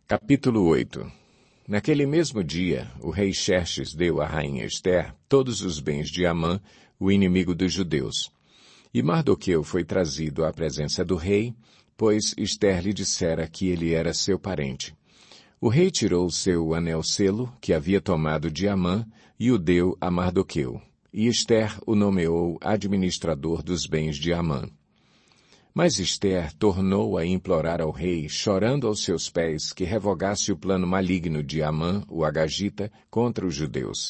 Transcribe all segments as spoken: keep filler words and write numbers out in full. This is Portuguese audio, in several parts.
Capítulo oito. Naquele mesmo dia, o rei Xerxes deu à rainha Ester todos os bens de Amã, o inimigo dos judeus. E Mardoqueu foi trazido à presença do rei, pois Ester lhe dissera que ele era seu parente. O rei tirou seu anel-selo, que havia tomado de Amã, e o deu a Mardoqueu. E Ester o nomeou administrador dos bens de Amã. Mas Ester tornou a implorar ao rei, chorando aos seus pés, que revogasse o plano maligno de Amã, o agagita, contra os judeus.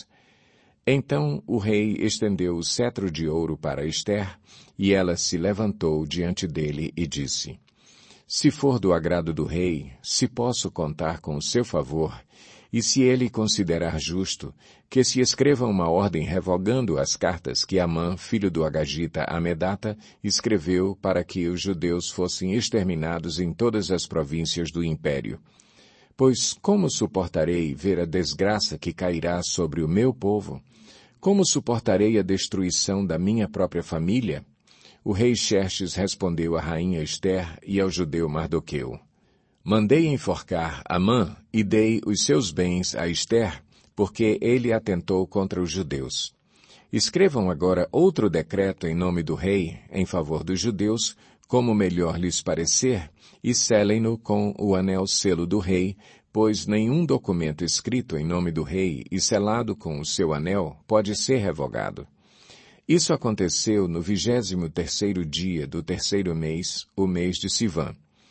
Então o rei estendeu o cetro de ouro para Ester, e ela se levantou diante dele e disse: Se for do agrado do rei, se posso contar com o seu favor, e se ele considerar justo, que se escreva uma ordem revogando as cartas que Amã, filho do agagita Amedata, escreveu para que os judeus fossem exterminados em todas as províncias do império. Pois como suportarei ver a desgraça que cairá sobre o meu povo? Como suportarei a destruição da minha própria família? O rei Xerxes respondeu à rainha Ester e ao judeu Mardoqueu: Mandei enforcar Amã e dei os seus bens a Ester, porque ele atentou contra os judeus. Escrevam agora outro decreto em nome do rei, em favor dos judeus, como melhor lhes parecer, e selem-no com o anel-selo do rei, pois nenhum documento escrito em nome do rei e selado com o seu anel pode ser revogado. Isso aconteceu no vigésimo terceiro dia do terceiro mês, o mês de Sivã.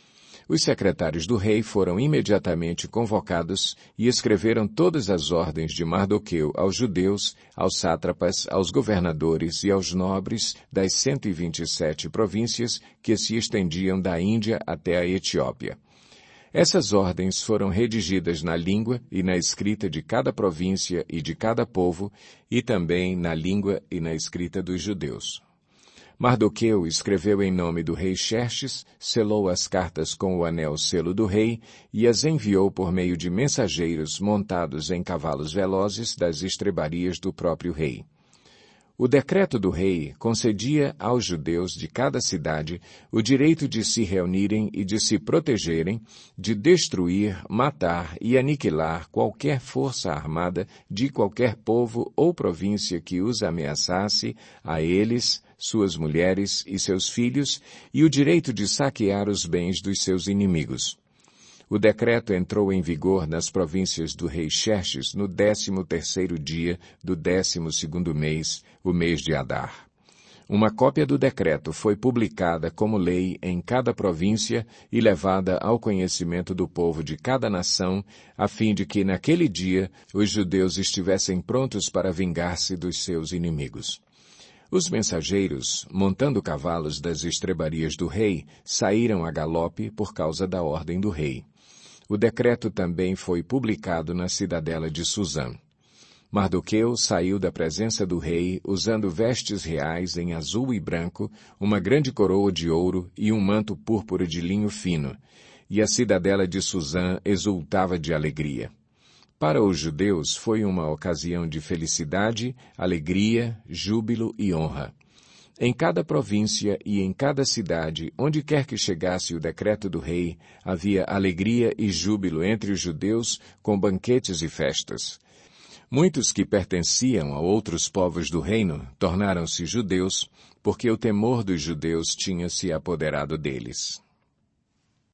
Os secretários do rei foram imediatamente convocados e escreveram todas as ordens de Mardoqueu aos judeus, aos sátrapas, aos governadores e aos nobres das cento e vinte e sete províncias que se estendiam da Índia até a Etiópia. Essas ordens foram redigidas na língua e na escrita de cada província e de cada povo, e também na língua e na escrita dos judeus. Mardoqueu escreveu em nome do rei Xerxes, selou as cartas com o anel-selo do rei e as enviou por meio de mensageiros montados em cavalos velozes das estrebarias do próprio rei. O decreto do rei concedia aos judeus de cada cidade o direito de se reunirem e de se protegerem, de destruir, matar e aniquilar qualquer força armada de qualquer povo ou província que os ameaçasse, a eles, suas mulheres e seus filhos, e o direito de saquear os bens dos seus inimigos. O decreto entrou em vigor nas províncias do rei Xerxes no décimo terceiro dia do décimo segundo mês, o mês de Adar. Uma cópia do decreto foi publicada como lei em cada província e levada ao conhecimento do povo de cada nação, a fim de que naquele dia os judeus estivessem prontos para vingar-se dos seus inimigos. Os mensageiros, montando cavalos das estrebarias do rei, saíram a galope por causa da ordem do rei. O decreto também foi publicado na cidadela de Suzã. Mardoqueu saiu da presença do rei usando vestes reais em azul e branco, uma grande coroa de ouro e um manto púrpura de linho fino, e a cidadela de Suzã exultava de alegria. Para os judeus foi uma ocasião de felicidade, alegria, júbilo e honra. Em cada província e em cada cidade, onde quer que chegasse o decreto do rei, havia alegria e júbilo entre os judeus, com banquetes e festas. Muitos que pertenciam a outros povos do reino tornaram-se judeus, porque o temor dos judeus tinha se apoderado deles.